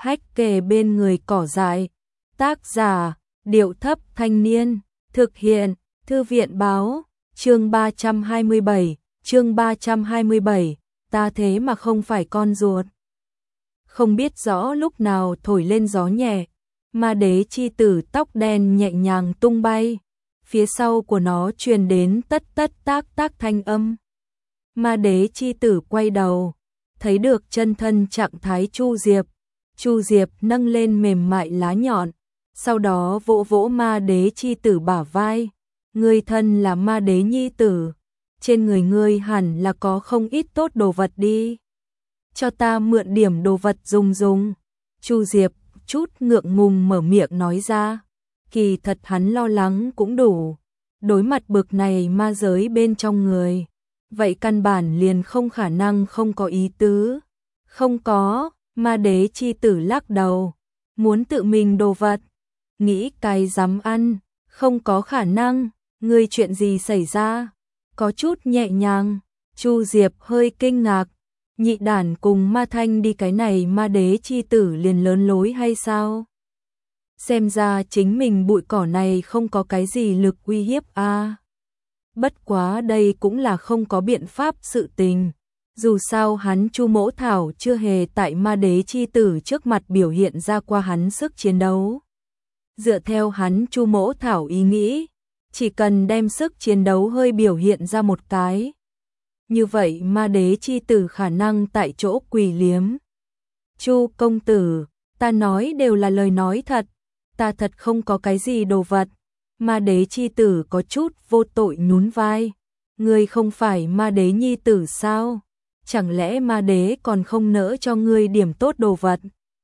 hách kề bên người cỏ dại. Tác giả, Điệu Thấp Thanh Niên. Thực hiện, Thư viện Báo. Chương 327, ta thế mà không phải con ruột. Không biết rõ lúc nào thổi lên gió nhẹ, ma đế chi tử tóc đen nhẹ nhàng tung bay. Phía sau của nó truyền đến tất tất tác tác thanh âm. Ma đế chi tử quay đầu, thấy được chân thân trạng thái Chu Diệp. Chu Diệp nâng lên mềm mại lá nhọn, sau đó vỗ vỗ ma đế chi tử bả vai. Ngươi thân là ma đế nhi tử, trên người ngươi hẳn là có không ít tốt đồ vật đi. Cho ta mượn điểm đồ vật dùng. Chu Diệp chút ngượng ngùng mở miệng nói ra. Kỳ thật hắn lo lắng cũng đủ. Đối mặt bực này ma giới bên trong người, vậy căn bản liền không khả năng không có ý tứ. Không có, ma đế chi tử lắc đầu. Muốn tự mình đồ vật, nghĩ cái dám ăn, không có khả năng. Ngươi chuyện gì xảy ra? Có chút nhẹ nhàng. Chu Diệp hơi kinh ngạc. Nhị đản cùng ma thanh đi cái này ma đế chi tử liền lớn lối hay sao? Xem ra chính mình bụi cỏ này không có cái gì lực uy hiếp a. Bất quá đây cũng là không có biện pháp sự tình. Dù sao hắn Chu Mỗ Thảo chưa hề tại ma đế chi tử trước mặt biểu hiện ra qua hắn sức chiến đấu. Dựa theo hắn Chu Mỗ Thảo ý nghĩ, chỉ cần đem sức chiến đấu hơi biểu hiện ra một cái, như vậy ma đế chi tử khả năng tại chỗ quỳ liếm. Chu công tử, ta nói đều là lời nói thật, ta thật không có cái gì đồ vật. Ma đế chi tử có chút vô tội nhún vai. Ngươi không phải ma đế nhi tử sao? Chẳng lẽ ma đế còn không nỡ cho ngươi điểm tốt đồ vật?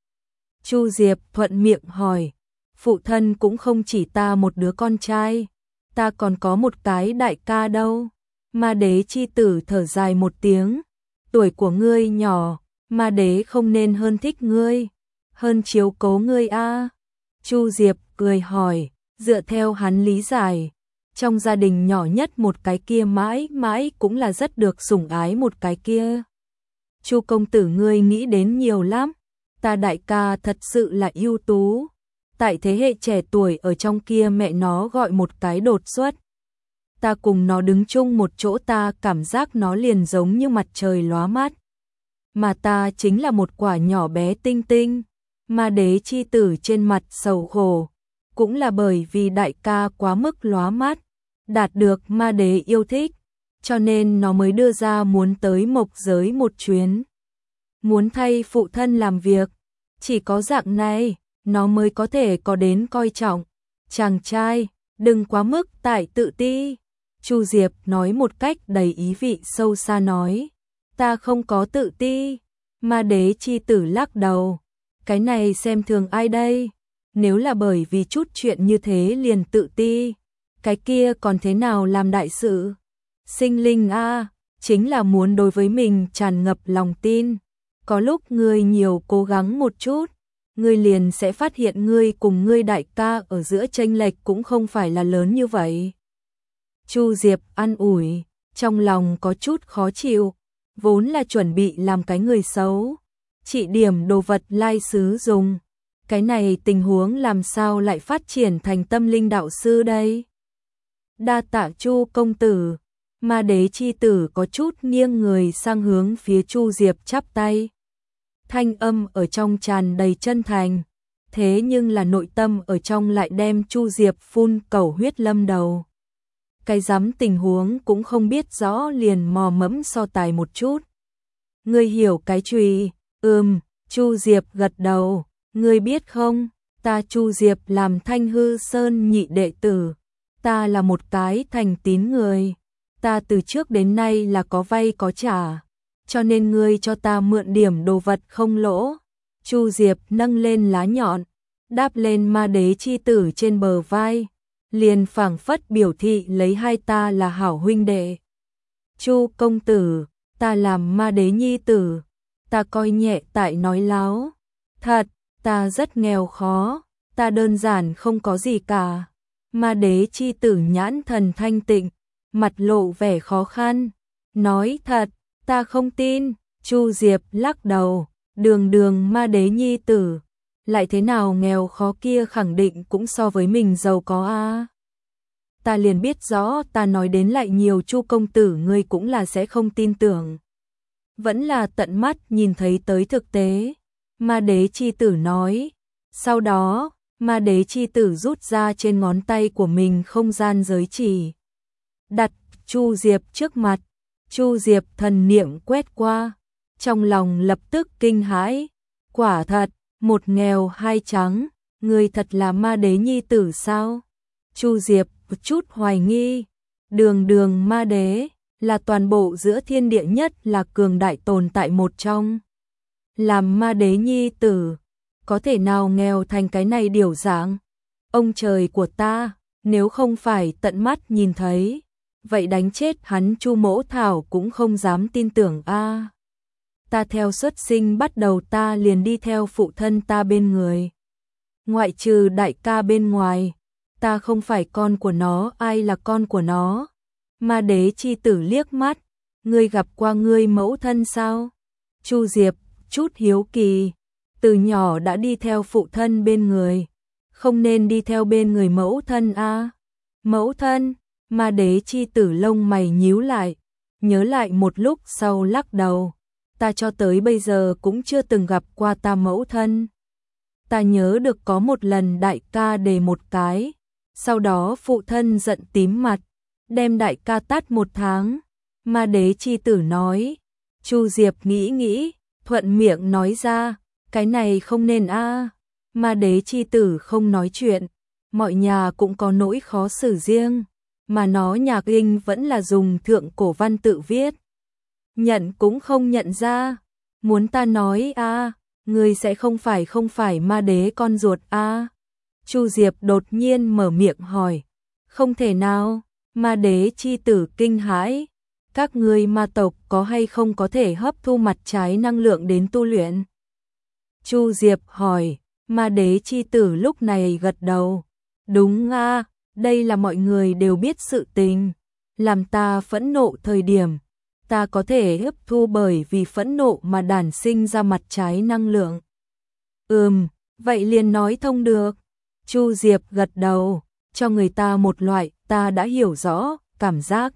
Chu Diệp thuận miệng hỏi. Phụ thân cũng không chỉ ta một đứa con trai, ta còn có một cái đại ca đâu. Ma đế chi tử thở dài một tiếng. Tuổi của ngươi nhỏ, ma đế không nên hơn thích ngươi, hơn chiếu cố ngươi a. Chu Diệp cười hỏi, dựa theo hắn lý giải, trong gia đình nhỏ nhất một cái kia mãi mãi cũng là rất được sủng ái một cái kia. Chu công tử ngươi nghĩ đến nhiều lắm, ta đại ca thật sự là ưu tú. Tại thế hệ trẻ tuổi ở trong kia mẹ nó gọi một cái đột xuất. Ta cùng nó đứng chung một chỗ ta cảm giác nó liền giống như mặt trời lóa mắt. Mà ta chính là một quả nhỏ bé tinh tinh. Ma đế chi tử trên mặt sầu khổ. Cũng là bởi vì đại ca quá mức lóa mắt, đạt được ma đế yêu thích, cho nên nó mới đưa ra muốn tới mộc giới một chuyến. Muốn thay phụ thân làm việc, chỉ có dạng này, nó mới có thể có đến coi trọng. Chàng trai, đừng quá mức tại tự ti. Chu Diệp nói một cách đầy ý vị sâu xa nói. Ta không có tự ti. Ma đế chi tử lắc đầu. Cái này xem thường ai đây? Nếu là bởi vì chút chuyện như thế liền tự ti, cái kia còn thế nào làm đại sự? Sinh linh a, chính là muốn đối với mình tràn ngập lòng tin. Có lúc ngươi nhiều cố gắng một chút, ngươi liền sẽ phát hiện ngươi cùng ngươi đại ca ở giữa chênh lệch cũng không phải là lớn như vậy. Chu Diệp an ủi, trong lòng có chút khó chịu, vốn là chuẩn bị làm cái người xấu, chỉ điểm đồ vật lai sứ dùng. Cái này tình huống làm sao lại phát triển thành tâm linh đạo sư đây? Đa tạ Chu công tử. Ma đế chi tử có chút nghiêng người sang hướng phía Chu Diệp chắp tay. Thanh âm ở trong tràn đầy chân thành, thế nhưng là nội tâm ở trong lại đem Chu Diệp phun cầu huyết lâm đầu. Cái dám tình huống cũng không biết rõ liền mò mẫm so tài một chút. Ngươi hiểu cái chùy? Chu Diệp gật đầu. Ngươi biết không, ta Chu Diệp làm Thanh Hư Sơn nhị đệ tử, ta là một cái thành tín người, ta từ trước đến nay là có vay có trả, cho nên ngươi cho ta mượn điểm đồ vật không lỗ. Chu Diệp nâng lên lá nhọn, đáp lên ma đế chi tử trên bờ vai, liền phảng phất biểu thị lấy hai ta là hảo huynh đệ. Chu công tử, ta làm ma đế nhi tử, ta coi nhẹ tại nói láo. Thật, ta rất nghèo khó, ta đơn giản không có gì cả. Ma đế chi tử nhãn thần thanh tịnh, mặt lộ vẻ khó khăn. Nói thật, ta không tin. Chu Diệp lắc đầu, đường đường ma đế nhi tử, lại thế nào nghèo khó kia khẳng định cũng so với mình giàu có a. Ta liền biết rõ ta nói đến lại nhiều Chu công tử ngươi cũng là sẽ không tin tưởng. Vẫn là tận mắt nhìn thấy tới thực tế. Ma đế chi tử nói. Sau đó, ma đế chi tử rút ra trên ngón tay của mình không gian giới chỉ. Đặt Chu Diệp trước mặt. Chu Diệp thần niệm quét qua. Trong lòng lập tức kinh hãi. Quả thật, một nghèo hai trắng. Người thật là ma đế nhi tử sao? Chu Diệp chút hoài nghi. Đường ma đế là toàn bộ giữa thiên địa nhất là cường đại tồn tại một trong. Làm ma đế nhi tử, có thể nào nghèo thành cái này điều dạng? Ông trời của ta, nếu không phải tận mắt nhìn thấy, vậy đánh chết hắn Chu Mỗ Thảo cũng không dám tin tưởng a. Ta theo xuất sinh bắt đầu ta liền đi theo phụ thân ta bên người. Ngoại trừ đại ca bên ngoài, ta không phải con của nó, ai là con của nó? Ma đế chi tử liếc mắt, ngươi gặp qua ngươi mẫu thân sao? Chu Diệp chút hiếu kỳ, từ nhỏ đã đi theo phụ thân bên người, không nên đi theo bên người mẫu thân a. Mẫu thân? Ma đế chi tử lông mày nhíu lại, nhớ lại một lúc sau lắc đầu, ta cho tới bây giờ cũng chưa từng gặp qua ta mẫu thân. Ta nhớ được có một lần đại ca đề một cái, sau đó phụ thân giận tím mặt, đem đại ca tát 1 tháng. Ma đế chi tử nói. Chu Diệp nghĩ, thuận miệng nói ra, cái này không nên a. Ma đế chi tử không nói chuyện, mọi nhà cũng có nỗi khó xử riêng, mà nó nhạc kinh vẫn là dùng thượng cổ văn tự viết. Nhận cũng không nhận ra, muốn ta nói a, ngươi sẽ không phải ma đế con ruột a. Chu Diệp đột nhiên mở miệng hỏi, không thể nào. Ma đế chi tử kinh hãi, các ngươi ma tộc có hay không có thể hấp thu mặt trái năng lượng đến tu luyện? Chu Diệp hỏi, ma đế chi tử lúc này gật đầu, đúng a, đây là mọi người đều biết sự tình, làm ta phẫn nộ thời điểm, ta có thể hấp thu bởi vì phẫn nộ mà đản sinh ra mặt trái năng lượng. Vậy liền nói thông được. Chu Diệp gật đầu, cho người ta một loại, ta đã hiểu rõ, cảm giác.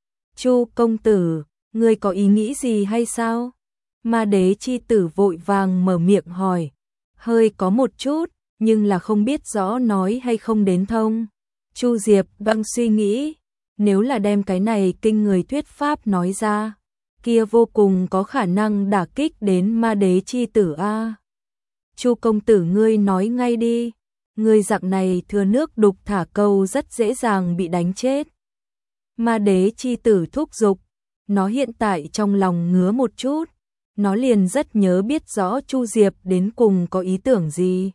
Chu công tử, ngươi có ý nghĩ gì hay sao? Ma đế chi tử vội vàng mở miệng hỏi, hơi có một chút, nhưng là không biết rõ nói hay không đến thông. Chu Diệp đang suy nghĩ, nếu là đem cái này kinh người thuyết pháp nói ra, kia vô cùng có khả năng đả kích đến ma đế chi tử a. Chu công tử ngươi nói ngay đi. Người dạng này thừa nước đục thả câu rất dễ dàng bị đánh chết. Ma đế chi tử thúc giục, nó hiện tại trong lòng ngứa một chút, nó liền rất nhớ biết rõ Chu Diệp đến cùng có ý tưởng gì.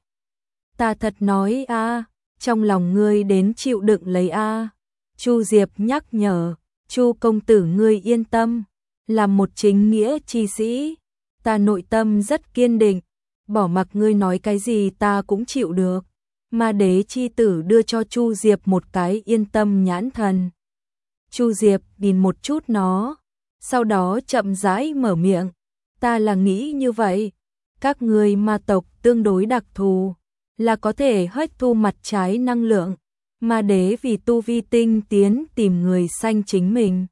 Ta thật nói a, trong lòng ngươi đến chịu đựng lấy a. Chu Diệp nhắc nhở, Chu công tử ngươi yên tâm, làm một chính nghĩa chi sĩ, ta nội tâm rất kiên định, bỏ mặc ngươi nói cái gì ta cũng chịu được. Ma đế chi tử đưa cho Chu Diệp một cái yên tâm nhãn thần. Chu Diệp nhìn một chút nó, sau đó chậm rãi mở miệng, ta là nghĩ như vậy, các ngươi ma tộc tương đối đặc thù, là có thể hấp thu mặt trái năng lượng, ma đế vì tu vi tinh tiến tìm người sanh chính mình.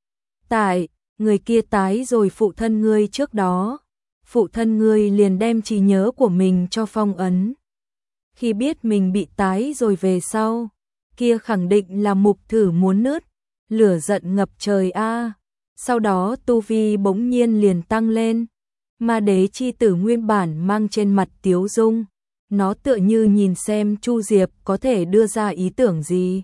Tại, người kia tái rồi phụ thân ngươi trước đó, phụ thân ngươi liền đem trí nhớ của mình cho phong ấn. Khi biết mình bị tái rồi về sau, kia khẳng định là mục thử muốn nứt, lửa giận ngập trời a. Sau đó tu vi bỗng nhiên liền tăng lên. Ma đế chi tử nguyên bản mang trên mặt tiếu dung, nó tựa như nhìn xem Chu Diệp có thể đưa ra ý tưởng gì.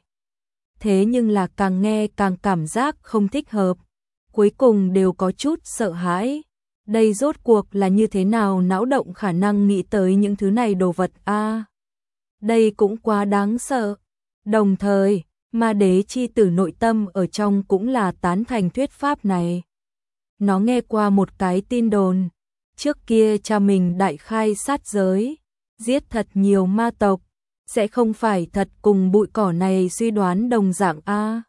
Thế nhưng là càng nghe càng cảm giác không thích hợp, cuối cùng đều có chút sợ hãi. Đây rốt cuộc là như thế nào não động khả năng nghĩ tới những thứ này đồ vật a. Đây cũng quá đáng sợ. Đồng thời, ma đế chi tử nội tâm ở trong cũng là tán thành thuyết pháp này. Nó nghe qua một cái tin đồn, trước kia cha mình đại khai sát giới, giết thật nhiều ma tộc, sẽ không phải thật cùng bụi cỏ này suy đoán đồng dạng a.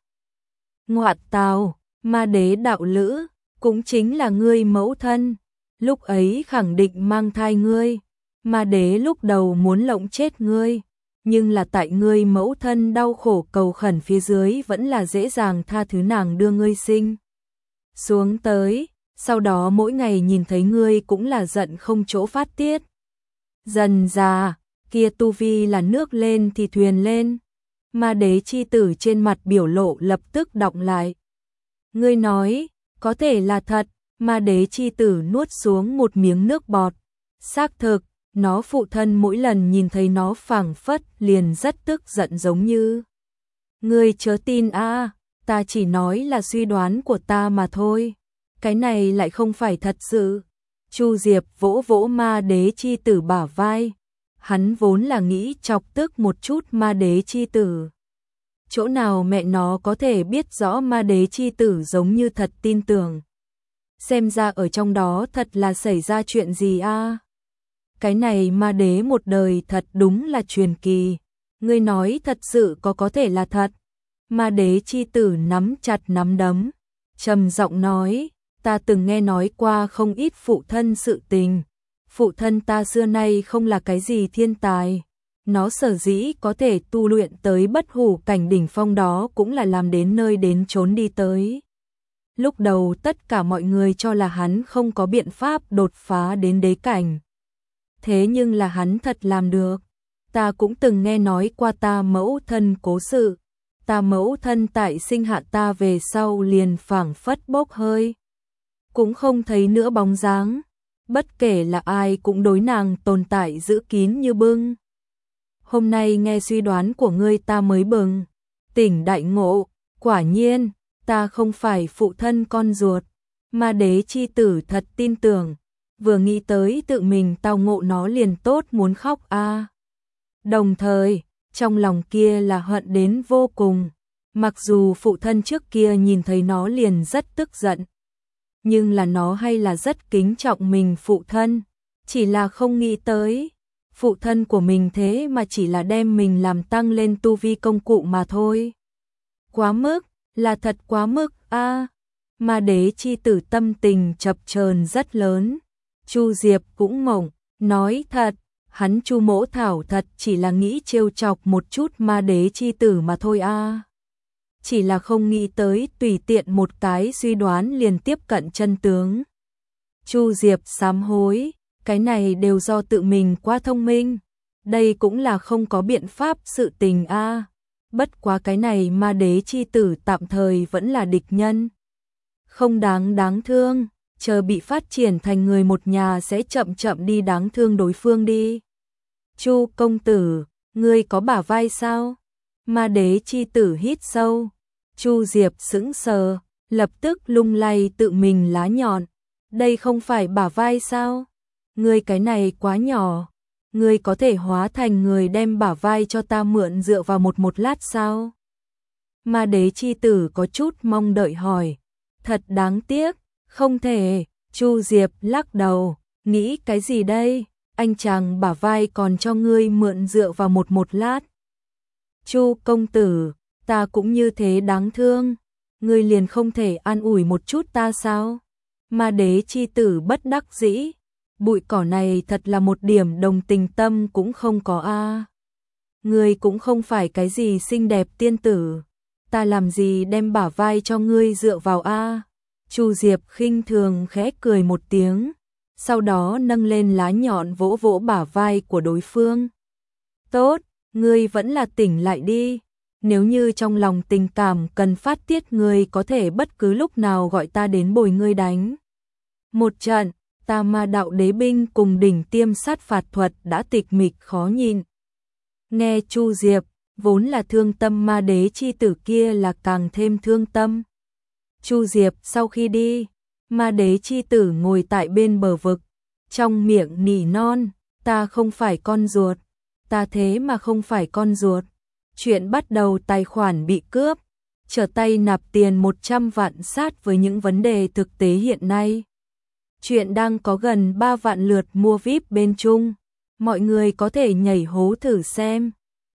Ngoại tào, ma đế đạo lữ, cũng chính là ngươi mẫu thân, lúc ấy khẳng định mang thai ngươi, Ma đế lúc đầu muốn lộng chết ngươi, nhưng là tại ngươi mẫu thân đau khổ cầu khẩn phía dưới vẫn là dễ dàng tha thứ nàng đưa ngươi sinh xuống tới, sau đó mỗi ngày nhìn thấy ngươi cũng là giận không chỗ phát tiết. Dần già, kia tu vi là nước lên thì thuyền lên, ma đế chi tử trên mặt biểu lộ lập tức đọng lại. Ngươi nói, có thể là thật, ma đế chi tử nuốt xuống một miếng nước bọt. Xác thực, nó phụ thân mỗi lần nhìn thấy nó phảng phất liền rất tức giận giống như. Ngươi chớ tin a, ta chỉ nói là suy đoán của ta mà thôi. Cái này lại không phải thật sự. Chu Diệp vỗ vỗ ma đế chi tử bả vai. Hắn vốn là nghĩ chọc tức một chút ma đế chi tử. Chỗ nào mẹ nó có thể biết rõ ma đế chi tử giống như thật tin tưởng. Xem ra ở trong đó thật là xảy ra chuyện gì a? Cái này ma đế một đời thật đúng là truyền kỳ. Ngươi nói thật sự có thể là thật. Ma đế chi tử nắm chặt nắm đấm, trầm giọng nói, ta từng nghe nói qua không ít phụ thân sự tình. Phụ thân ta xưa nay không là cái gì thiên tài. Nó sở dĩ có thể tu luyện tới bất hủ cảnh đỉnh phong đó cũng là làm đến nơi đến chốn đi tới. Lúc đầu tất cả mọi người cho là hắn không có biện pháp đột phá đến đế cảnh. Thế nhưng là hắn thật làm được. Ta cũng từng nghe nói qua ta mẫu thân cố sự. Ta mẫu thân tại sinh hạ ta về sau liền phảng phất bốc hơi. Cũng không thấy nữa bóng dáng. Bất kể là ai cũng đối nàng tồn tại giữ kín như bưng. Hôm nay nghe suy đoán của ngươi ta mới bừng tỉnh đại ngộ, quả nhiên, ta không phải phụ thân con ruột. Ma đế chi tử thật tin tưởng, vừa nghĩ tới tự mình tao ngộ nó liền tốt muốn khóc a. Đồng thời, trong lòng kia là hận đến vô cùng, mặc dù phụ thân trước kia nhìn thấy nó liền rất tức giận. Nhưng là nó hay là rất kính trọng mình phụ thân, chỉ là không nghĩ tới. Phụ thân của mình thế mà chỉ là đem mình làm tăng lên tu vi công cụ mà thôi. Quá mức, là thật quá mức a. Ma đế chi tử tâm tình chập chờn rất lớn. Chu Diệp cũng ngộng, nói thật, hắn Chu Mỗ Thảo thật chỉ là nghĩ trêu chọc một chút ma đế chi tử mà thôi a. Chỉ là không nghĩ tới tùy tiện một cái suy đoán liền tiếp cận chân tướng. Chu Diệp sám hối. Cái này đều do tự mình quá thông minh. Đây cũng là không có biện pháp sự tình a. Bất quá cái này ma đế chi tử tạm thời vẫn là địch nhân. Không đáng thương, chờ bị phát triển thành người một nhà sẽ chậm chậm đi đáng thương đối phương đi. Chu công tử, ngươi có bả vai sao? Ma đế chi tử hít sâu. Chu Diệp sững sờ, lập tức lung lay tự mình lá nhọn. Đây không phải bả vai sao? Ngươi cái này quá nhỏ, ngươi có thể hóa thành người đem bả vai cho ta mượn dựa vào một lát sao? Ma đế chi tử có chút mong đợi hỏi, thật đáng tiếc, không thể. Chu Diệp lắc đầu, nghĩ cái gì đây, anh chàng bả vai còn cho ngươi mượn dựa vào một lát. Chu công tử, ta cũng như thế đáng thương, ngươi liền không thể an ủi một chút ta sao? Ma đế chi tử bất đắc dĩ. Bụi cỏ này thật là một điểm đồng tình tâm cũng không có a. Ngươi cũng không phải cái gì xinh đẹp tiên tử, ta làm gì đem bả vai cho ngươi dựa vào a. Chu Diệp khinh thường khẽ cười một tiếng, sau đó nâng lên lá nhọn vỗ vỗ bả vai của đối phương. Tốt, ngươi vẫn là tỉnh lại đi. Nếu như trong lòng tình cảm cần phát tiết, ngươi có thể bất cứ lúc nào gọi ta đến bồi ngươi đánh một trận. Ta ma đạo đế binh cùng đỉnh tiêm sát phạt thuật đã tịch mịch khó nhìn. Nghe Chu Diệp, vốn là thương tâm ma đế chi tử kia là càng thêm thương tâm. Chu Diệp sau khi đi, ma đế chi tử ngồi tại bên bờ vực, trong miệng nỉ non, ta không phải con ruột, ta thế mà không phải con ruột. Chuyện bắt đầu tài khoản bị cướp, trở tay nạp tiền 100 vạn sát với những vấn đề thực tế hiện nay. Chuyện đang có gần 3 vạn lượt mua VIP bên Trung, mọi người có thể nhảy hố thử xem.